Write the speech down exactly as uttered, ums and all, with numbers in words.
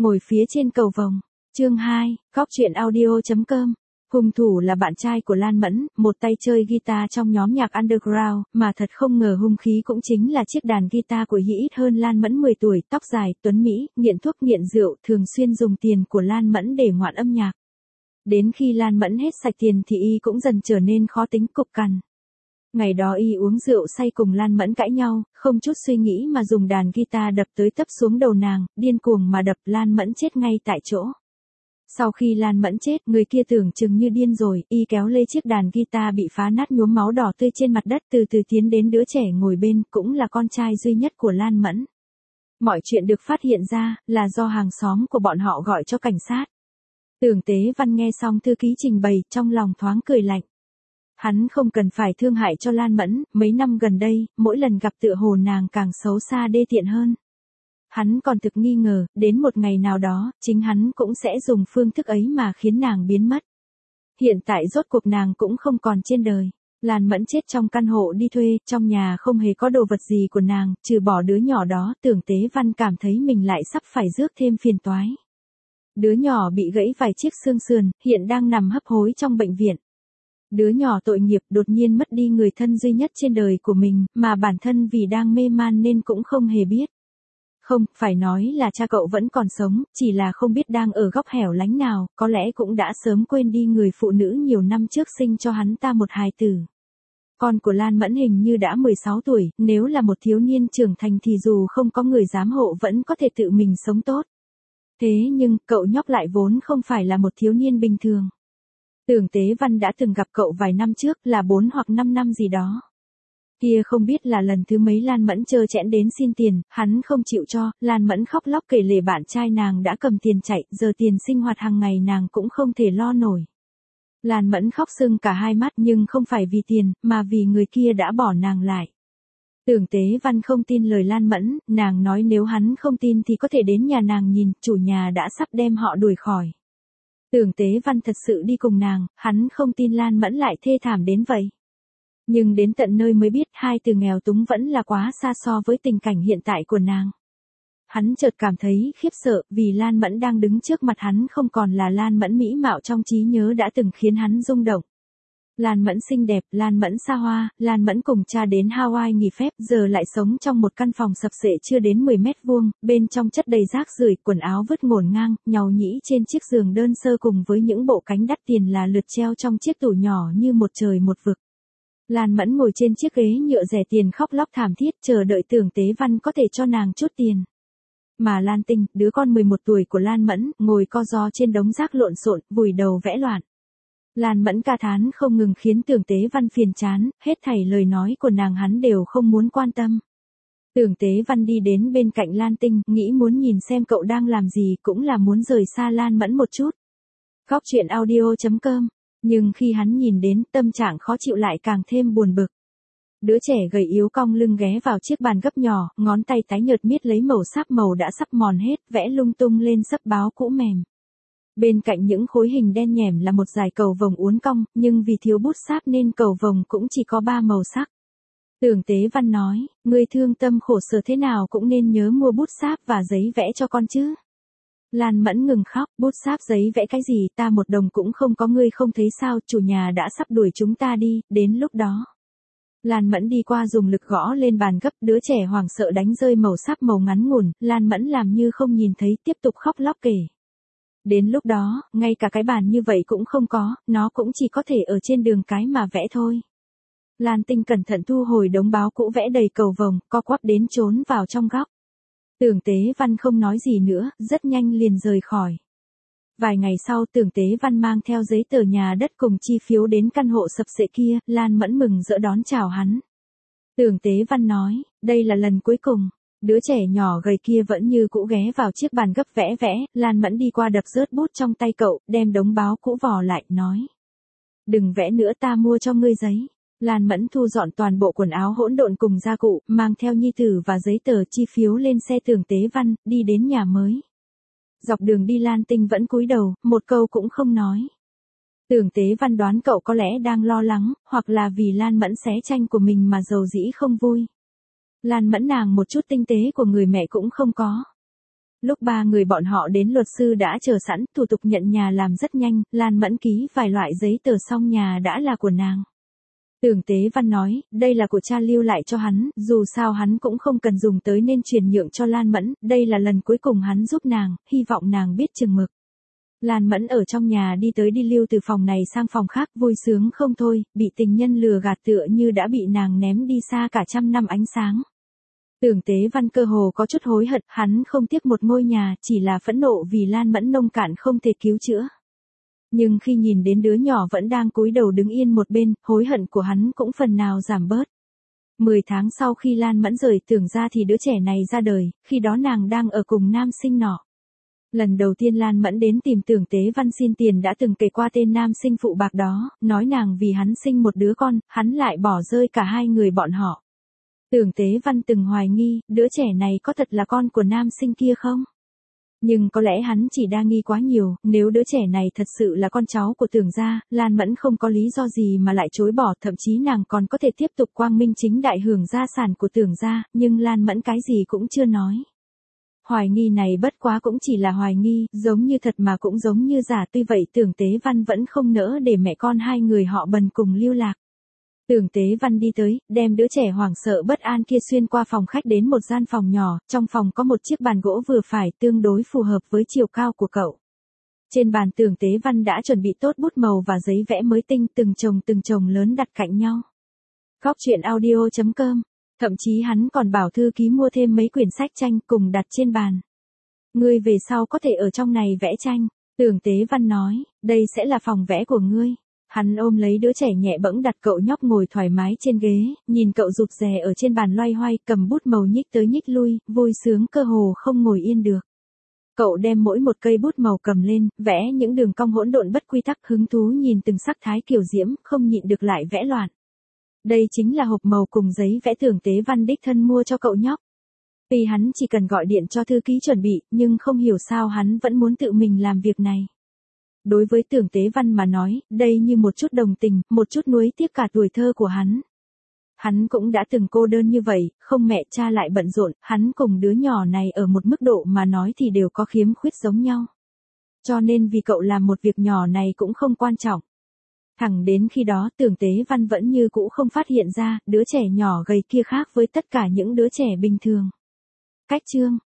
Ngồi phía trên cầu vồng. Chương hai, Cóc truyện audio chấm com. Hung thủ là bạn trai của Lan Mẫn, một tay chơi guitar trong nhóm nhạc underground, mà thật không ngờ hung khí cũng chính là chiếc đàn guitar của Y ít hơn Lan Mẫn mười tuổi, tóc dài, tuấn Mỹ, nghiện thuốc nghiện rượu, thường xuyên dùng tiền của Lan Mẫn để ngoạn âm nhạc. Đến khi Lan Mẫn hết sạch tiền thì Y cũng dần trở nên khó tính cục cằn. Ngày đó Y uống rượu say cùng Lan Mẫn cãi nhau, không chút suy nghĩ mà dùng đàn guitar đập tới tấp xuống đầu nàng, điên cuồng mà đập Lan Mẫn chết ngay tại chỗ. Sau khi Lan Mẫn chết, người kia tưởng chừng như điên rồi, Y kéo lê chiếc đàn guitar bị phá nát nhuốm máu đỏ tươi trên mặt đất, từ từ tiến đến đứa trẻ ngồi bên, cũng là con trai duy nhất của Lan Mẫn. Mọi chuyện được phát hiện ra, là do hàng xóm của bọn họ gọi cho cảnh sát. Tưởng Tế Văn nghe xong thư ký trình bày, trong lòng thoáng cười lạnh. Hắn không cần phải thương hại cho Lan Mẫn, mấy năm gần đây, mỗi lần gặp tựa hồ nàng càng xấu xa đê tiện hơn. Hắn còn thực nghi ngờ, đến một ngày nào đó, chính hắn cũng sẽ dùng phương thức ấy mà khiến nàng biến mất. Hiện tại rốt cuộc nàng cũng không còn trên đời. Lan Mẫn chết trong căn hộ đi thuê, trong nhà không hề có đồ vật gì của nàng, trừ bỏ đứa nhỏ đó. Tưởng Tế Văn cảm thấy mình lại sắp phải rước thêm phiền toái. Đứa nhỏ bị gãy vài chiếc xương sườn, hiện đang nằm hấp hối trong bệnh viện. Đứa nhỏ tội nghiệp đột nhiên mất đi người thân duy nhất trên đời của mình, mà bản thân vì đang mê man nên cũng không hề biết. Không, phải nói là cha cậu vẫn còn sống, chỉ là không biết đang ở góc hẻo lánh nào, có lẽ cũng đã sớm quên đi người phụ nữ nhiều năm trước sinh cho hắn ta một hài tử. Con của Lan Mẫn hình như đã mười sáu tuổi, nếu là một thiếu niên trưởng thành thì dù không có người giám hộ vẫn có thể tự mình sống tốt. Thế nhưng, cậu nhóc lại vốn không phải là một thiếu niên bình thường. Tưởng Tế Văn đã từng gặp cậu vài năm trước, là bốn hoặc năm năm gì đó. Kia không biết là lần thứ mấy Lan Mẫn trơ trẽn đến xin tiền, hắn không chịu cho, Lan Mẫn khóc lóc kể lể bạn trai nàng đã cầm tiền chạy, giờ tiền sinh hoạt hàng ngày nàng cũng không thể lo nổi. Lan Mẫn khóc sưng cả hai mắt, nhưng không phải vì tiền, mà vì người kia đã bỏ nàng lại. Tưởng Tế Văn không tin lời Lan Mẫn, nàng nói nếu hắn không tin thì có thể đến nhà nàng nhìn, chủ nhà đã sắp đem họ đuổi khỏi. Tưởng Tế Văn thật sự đi cùng nàng, hắn không tin Lan Mẫn lại thê thảm đến vậy. Nhưng đến tận nơi mới biết hai từ nghèo túng vẫn là quá xa so với tình cảnh hiện tại của nàng. Hắn chợt cảm thấy khiếp sợ, vì Lan Mẫn đang đứng trước mặt hắn không còn là Lan Mẫn mỹ mạo trong trí nhớ đã từng khiến hắn rung động. Lan Mẫn xinh đẹp, Lan Mẫn xa hoa, Lan Mẫn cùng cha đến Hawaii nghỉ phép, giờ lại sống trong một căn phòng sập xệ chưa đến mười mét vuông, bên trong chất đầy rác rưởi, quần áo vứt ngổn ngang, nhàu nhĩ trên chiếc giường đơn sơ cùng với những bộ cánh đắt tiền là lượt treo trong chiếc tủ nhỏ như một trời một vực. Lan Mẫn ngồi trên chiếc ghế nhựa rẻ tiền khóc lóc thảm thiết, chờ đợi Tưởng Tế Văn có thể cho nàng chút tiền. Mà Lan Tinh, đứa con mười một tuổi của Lan Mẫn, ngồi co ro trên đống rác lộn xộn, vùi đầu vẽ loạn. Lan Mẫn ca thán không ngừng khiến Tưởng Tế Văn phiền chán, hết thảy lời nói của nàng hắn đều không muốn quan tâm. Tưởng Tế Văn đi đến bên cạnh Lan Tinh, nghĩ muốn nhìn xem cậu đang làm gì, cũng là muốn rời xa Lan Mẫn một chút. Cóc truyện audio chấm com. Nhưng khi hắn nhìn đến, tâm trạng khó chịu lại càng thêm buồn bực. Đứa trẻ gầy yếu cong lưng ghé vào chiếc bàn gấp nhỏ, ngón tay tái nhợt miết lấy màu sáp màu đã sắp mòn hết, vẽ lung tung lên sấp báo cũ mềm. Bên cạnh những khối hình đen nhẻm là một dải cầu vồng uốn cong, nhưng vì thiếu bút sáp nên cầu vồng cũng chỉ có ba màu sắc. Tưởng Tế Văn nói, ngươi thương tâm khổ sở thế nào cũng nên nhớ mua bút sáp và giấy vẽ cho con chứ. Lan Mẫn ngừng khóc, bút sáp giấy vẽ cái gì, ta một đồng cũng không có, ngươi không thấy sao, chủ nhà đã sắp đuổi chúng ta đi, đến lúc đó. Lan Mẫn đi qua dùng lực gõ lên bàn gấp, đứa trẻ hoảng sợ đánh rơi màu sáp màu ngắn ngủn, Lan Mẫn làm như không nhìn thấy, tiếp tục khóc lóc kể. Đến lúc đó, ngay cả cái bàn như vậy cũng không có, nó cũng chỉ có thể ở trên đường cái mà vẽ thôi. Lan Tinh cẩn thận thu hồi đống báo cũ vẽ đầy cầu vồng, co quắp đến trốn vào trong góc. Tưởng Tế Văn không nói gì nữa, rất nhanh liền rời khỏi. Vài ngày sau Tưởng Tế Văn mang theo giấy tờ nhà đất cùng chi phiếu đến căn hộ sập xệ kia, Lan Mẫn mừng rỡ đón chào hắn. Tưởng Tế Văn nói, đây là lần cuối cùng. Đứa trẻ nhỏ gầy kia vẫn như cũ ghé vào chiếc bàn gấp vẽ vẽ, Lan Mẫn đi qua đập rớt bút trong tay cậu, đem đống báo cũ vò lại, nói. Đừng vẽ nữa, ta mua cho ngươi giấy. Lan Mẫn thu dọn toàn bộ quần áo hỗn độn cùng gia cụ, mang theo nhi tử và giấy tờ chi phiếu lên xe Tưởng Tế Văn, đi đến nhà mới. Dọc đường đi Lan Tinh vẫn cúi đầu, một câu cũng không nói. Tưởng Tế Văn đoán cậu có lẽ đang lo lắng, hoặc là vì Lan Mẫn xé tranh của mình mà dầu dĩ không vui. Lan Mẫn nàng một chút tinh tế của người mẹ cũng không có. Lúc ba người bọn họ đến luật sư đã chờ sẵn, thủ tục nhận nhà làm rất nhanh, Lan Mẫn ký vài loại giấy tờ xong nhà đã là của nàng. Tưởng Tế Văn nói, đây là của cha lưu lại cho hắn, dù sao hắn cũng không cần dùng tới nên truyền nhượng cho Lan Mẫn, đây là lần cuối cùng hắn giúp nàng, hy vọng nàng biết chừng mực. Lan Mẫn ở trong nhà đi tới đi lưu từ phòng này sang phòng khác, vui sướng không thôi, bị tình nhân lừa gạt tựa như đã bị nàng ném đi xa cả trăm năm ánh sáng. Tưởng Tế Văn cơ hồ có chút hối hận, hắn không tiếc một ngôi nhà, chỉ là phẫn nộ vì Lan Mẫn nông cạn không thể cứu chữa. Nhưng khi nhìn đến đứa nhỏ vẫn đang cúi đầu đứng yên một bên, hối hận của hắn cũng phần nào giảm bớt. Mười tháng sau khi Lan Mẫn rời Tưởng ra thì đứa trẻ này ra đời, khi đó nàng đang ở cùng nam sinh nọ. Lần đầu tiên Lan Mẫn đến tìm Tưởng Tế Văn xin tiền đã từng kể qua tên nam sinh phụ bạc đó, nói nàng vì hắn sinh một đứa con, hắn lại bỏ rơi cả hai người bọn họ. Tưởng Tế Văn từng hoài nghi, đứa trẻ này có thật là con của nam sinh kia không? Nhưng có lẽ hắn chỉ đa nghi quá nhiều, nếu đứa trẻ này thật sự là con cháu của Tưởng gia, Lan Mẫn không có lý do gì mà lại chối bỏ, thậm chí nàng còn có thể tiếp tục quang minh chính đại hưởng gia sản của Tưởng gia, nhưng Lan Mẫn cái gì cũng chưa nói. Hoài nghi này bất quá cũng chỉ là hoài nghi, giống như thật mà cũng giống như giả, tuy vậy Tưởng Tế Văn vẫn không nỡ để mẹ con hai người họ bần cùng lưu lạc. Tưởng Tế Văn đi tới, đem đứa trẻ hoảng sợ bất an kia xuyên qua phòng khách đến một gian phòng nhỏ, trong phòng có một chiếc bàn gỗ vừa phải tương đối phù hợp với chiều cao của cậu. Trên bàn Tưởng Tế Văn đã chuẩn bị tốt bút màu và giấy vẽ mới tinh, từng chồng từng chồng lớn đặt cạnh nhau. Góc truyện audio chấm com. Thậm chí hắn còn bảo thư ký mua thêm mấy quyển sách tranh cùng đặt trên bàn. Ngươi về sau có thể ở trong này vẽ tranh, Tưởng Tế Văn nói, đây sẽ là phòng vẽ của ngươi. Hắn ôm lấy đứa trẻ nhẹ bẫng đặt cậu nhóc ngồi thoải mái trên ghế, nhìn cậu rụt rè ở trên bàn loay hoay cầm bút màu nhích tới nhích lui, vui sướng cơ hồ không ngồi yên được. Cậu đem mỗi một cây bút màu cầm lên, vẽ những đường cong hỗn độn bất quy tắc, hứng thú nhìn từng sắc thái kiểu diễm, không nhịn được lại vẽ loạn. Đây chính là hộp màu cùng giấy vẽ Tưởng Tế Văn đích thân mua cho cậu nhóc. Vì hắn chỉ cần gọi điện cho thư ký chuẩn bị, nhưng không hiểu sao hắn vẫn muốn tự mình làm việc này. Đối với Tưởng Tế Văn mà nói, đây như một chút đồng tình, một chút nuối tiếc cả tuổi thơ của hắn. Hắn cũng đã từng cô đơn như vậy, không mẹ cha lại bận rộn, hắn cùng đứa nhỏ này ở một mức độ mà nói thì đều có khiếm khuyết giống nhau. Cho nên vì cậu làm một việc nhỏ này cũng không quan trọng. Thẳng đến khi đó Tưởng Tế Văn vẫn như cũ không phát hiện ra, đứa trẻ nhỏ gầy kia khác với tất cả những đứa trẻ bình thường. Cách chương